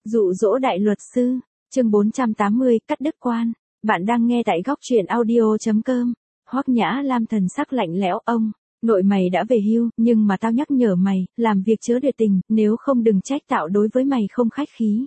Dụ dỗ đại luật sư, chương 480, cắt đứt quan. Bạn đang nghe tại góc truyện audio.com. Hoắc Nhã Lam thần sắc lạnh lẽo, ông, nội mày đã về hưu, nhưng mà tao nhắc nhở mày, làm việc chớ tuyệt tình, nếu không đừng trách tạo đối với mày không khách khí.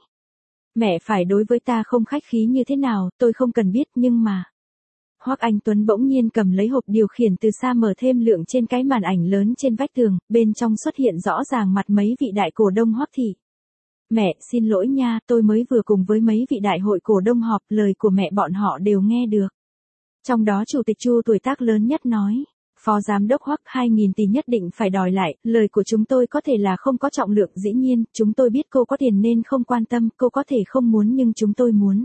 Mẹ phải đối với ta không khách khí như thế nào, tôi không cần biết, nhưng mà... Hoắc Anh Tuấn bỗng nhiên cầm lấy hộp điều khiển từ xa, mở thêm lượng trên cái màn ảnh lớn trên vách tường, bên trong xuất hiện rõ ràng mặt mấy vị đại cổ đông Hoắc thị. Mẹ, xin lỗi nha, tôi mới vừa cùng với mấy vị đại hội cổ đông họp, lời của mẹ bọn họ đều nghe được. Trong đó chủ tịch Chu tuổi tác lớn nhất nói, phó giám đốc Hoắc 2.000 tỷ nhất định phải đòi lại, lời của chúng tôi có thể là không có trọng lượng, dĩ nhiên, chúng tôi biết cô có tiền nên không quan tâm, cô có thể không muốn nhưng chúng tôi muốn.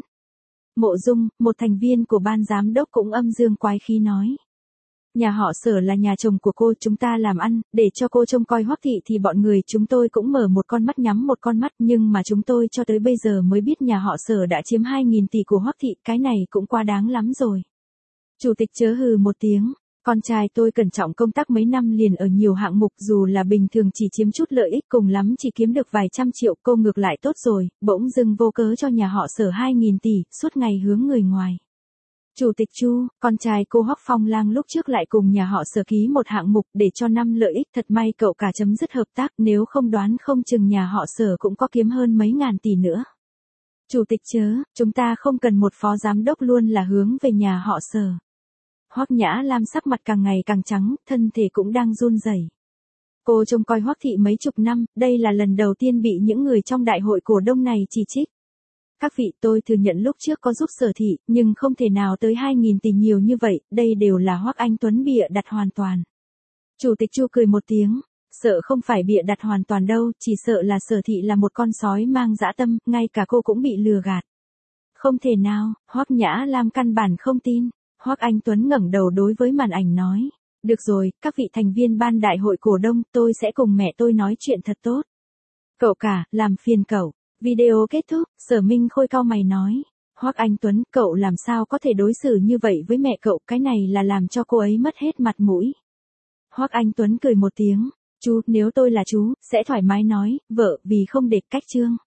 Mộ Dung, một thành viên của ban giám đốc cũng âm dương quái khí nói. Nhà họ Sở là nhà chồng của cô, chúng ta làm ăn, để cho cô trông coi Hoắc thị thì bọn người chúng tôi cũng mở một con mắt nhắm một con mắt, nhưng mà chúng tôi cho tới bây giờ mới biết nhà họ Sở đã chiếm 2.000 tỷ của Hoắc thị, cái này cũng quá đáng lắm rồi. Chủ tịch chớ hừ một tiếng, con trai tôi cẩn trọng công tác mấy năm liền ở nhiều hạng mục, dù là bình thường chỉ chiếm chút lợi ích, cùng lắm chỉ kiếm được vài trăm triệu, cô ngược lại tốt rồi, bỗng dưng vô cớ cho nhà họ Sở 2.000 tỷ, suốt ngày hướng người ngoài. Chủ tịch Chu, con trai cô Hoắc Phong Lang lúc trước lại cùng nhà họ Sở ký một hạng mục để cho 5 lợi ích, thật may cậu cả chấm dứt hợp tác, nếu không đoán không chừng nhà họ Sở cũng có kiếm hơn mấy ngàn tỷ nữa. Chủ tịch chớ, chúng ta không cần một phó giám đốc luôn là hướng về nhà họ Sở. Hoắc Nhã Lam sắc mặt càng ngày càng trắng, thân thể cũng đang run rẩy. Cô trông coi Hoắc thị mấy chục năm, đây là lần đầu tiên bị những người trong đại hội cổ đông này chỉ trích. Các vị, tôi thừa nhận lúc trước có giúp Sở thị, nhưng không thể nào tới 2.000 tỷ nhiều như vậy, đây đều là Hoắc Anh Tuấn bịa đặt hoàn toàn. Chủ tịch Chu cười một tiếng, sợ không phải bịa đặt hoàn toàn đâu, chỉ sợ là Sở thị là một con sói mang dã tâm, ngay cả cô cũng bị lừa gạt. Không thể nào, Hoắc Nhã Lam căn bản không tin. Hoắc Anh Tuấn ngẩng đầu đối với màn ảnh nói, được rồi, các vị thành viên ban đại hội cổ đông, tôi sẽ cùng mẹ tôi nói chuyện thật tốt. Cậu cả, làm phiền cậu. Video kết thúc, Sở Minh Khôi cau mày nói, Hoắc Anh Tuấn, cậu làm sao có thể đối xử như vậy với mẹ cậu, cái này là làm cho cô ấy mất hết mặt mũi. Hoắc Anh Tuấn cười một tiếng, chú, nếu tôi là chú, sẽ thoải mái nói, vợ, vì không để cách trương.